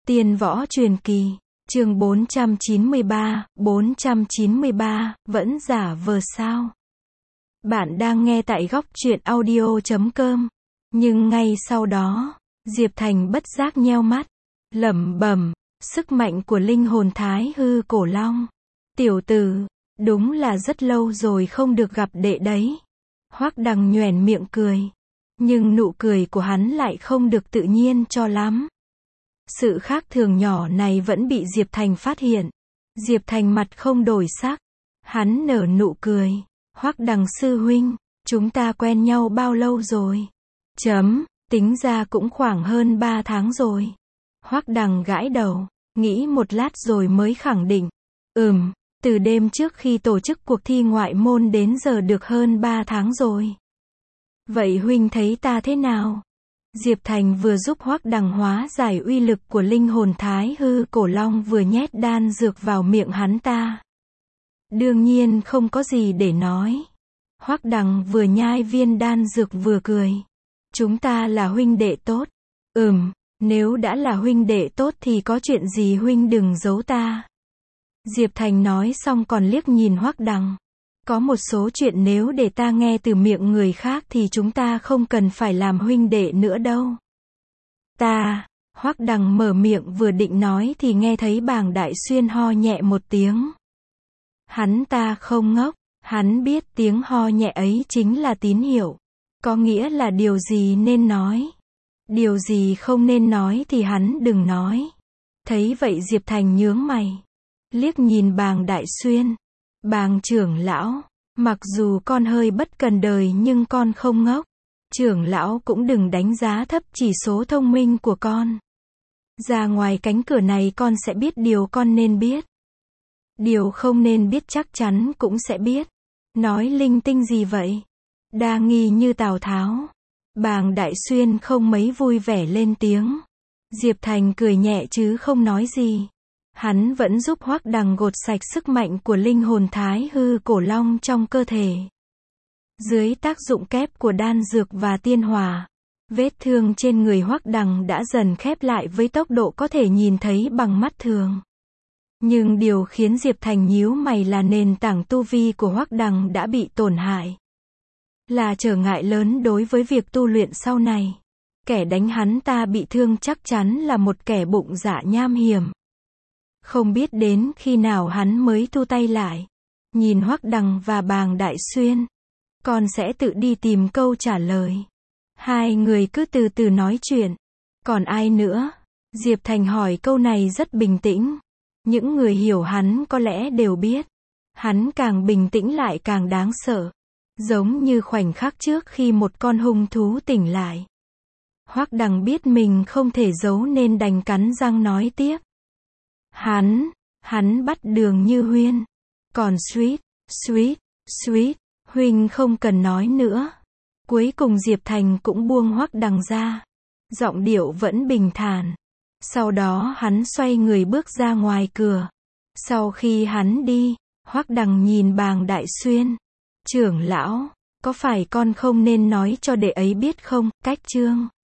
Tiên võ truyền kỳ, chương 493, vẫn giả vờ sao? Bạn đang nghe tại góc truyện audio.com. Nhưng ngay sau đó, Diệp Thành bất giác nheo mắt, lẩm bẩm, sức mạnh của linh hồn Thái Hư Cổ Long. Tiểu tử, đúng là rất lâu rồi không được gặp đệ đấy. Hoắc Đằng nhoẻn miệng cười, nhưng nụ cười của hắn lại không được tự nhiên cho lắm. Sự khác thường nhỏ này vẫn bị Diệp Thành phát hiện. Diệp Thành mặt không đổi sắc, hắn nở nụ cười. Hoắc Đằng sư huynh, chúng ta quen nhau bao lâu rồi? Tính ra cũng khoảng hơn 3 tháng rồi. Hoắc Đằng gãi đầu, nghĩ một lát rồi mới khẳng định. Từ đêm trước khi tổ chức cuộc thi ngoại môn đến giờ được hơn 3 tháng rồi. Vậy huynh thấy ta thế nào? Diệp Thành vừa giúp Hoắc Đằng hóa giải uy lực của linh hồn Thái Hư Cổ Long vừa nhét đan dược vào miệng hắn ta. Đương nhiên không có gì để nói. Hoắc Đằng vừa nhai viên đan dược vừa cười. Chúng ta là huynh đệ tốt. Nếu đã là huynh đệ tốt thì có chuyện gì huynh đừng giấu ta. Diệp Thành nói xong còn liếc nhìn Hoắc Đằng. Có một số chuyện nếu để ta nghe từ miệng người khác thì chúng ta không cần phải làm huynh đệ nữa đâu. Hoắc Đằng mở miệng vừa định nói thì nghe thấy Bàng Đại Xuyên ho nhẹ một tiếng. Hắn ta không ngốc, hắn biết tiếng ho nhẹ ấy chính là tín hiệu. Có nghĩa là điều gì nên nói. Điều gì không nên nói thì hắn đừng nói. Thấy vậy Diệp Thành nhướng mày, liếc nhìn Bàng Đại Xuyên. Bàng trưởng lão, mặc dù con hơi bất cần đời nhưng con không ngốc. Trưởng lão cũng đừng đánh giá thấp chỉ số thông minh của con. Ra ngoài cánh cửa này con sẽ biết điều con nên biết. Điều không nên biết chắc chắn cũng sẽ biết. Nói linh tinh gì vậy? Đa nghi như Tào Tháo. Bàng Đại Xuyên không mấy vui vẻ lên tiếng. Diệp Thành cười nhẹ chứ không nói gì. Hắn vẫn giúp Hoắc Đằng gột sạch sức mạnh của linh hồn Thái Hư Cổ Long trong cơ thể. Dưới tác dụng kép của đan dược và tiên hỏa, vết thương trên người Hoắc Đằng đã dần khép lại với tốc độ có thể nhìn thấy bằng mắt thường. Nhưng điều khiến Diệp Thành nhíu mày là nền tảng tu vi của Hoắc Đằng đã bị tổn hại. Là trở ngại lớn đối với việc tu luyện sau này. Kẻ đánh hắn ta bị thương chắc chắn là một kẻ bụng dạ nham hiểm. Không biết đến khi nào hắn mới thu tay lại. Nhìn Hoắc Đằng và Bàng Đại Xuyên, con sẽ tự đi tìm câu trả lời. Hai người cứ từ từ nói chuyện. Còn ai nữa? Diệp Thành hỏi câu này rất bình tĩnh. Những người hiểu hắn có lẽ đều biết. Hắn càng bình tĩnh lại càng đáng sợ. Giống như khoảnh khắc trước khi một con hung thú tỉnh lại. Hoắc Đằng biết mình không thể giấu nên đành cắn răng nói tiếp. Hắn bắt Đường Như Huyên. Còn Sweet, huynh không cần nói nữa. Cuối cùng Diệp Thành cũng buông Hoắc Đằng ra. Giọng điệu vẫn bình thản. Sau đó hắn xoay người bước ra ngoài cửa. Sau khi hắn đi, Hoắc Đằng nhìn Bàng Đại Xuyên. Trưởng lão, có phải con không nên nói cho đệ ấy biết không? Cách chương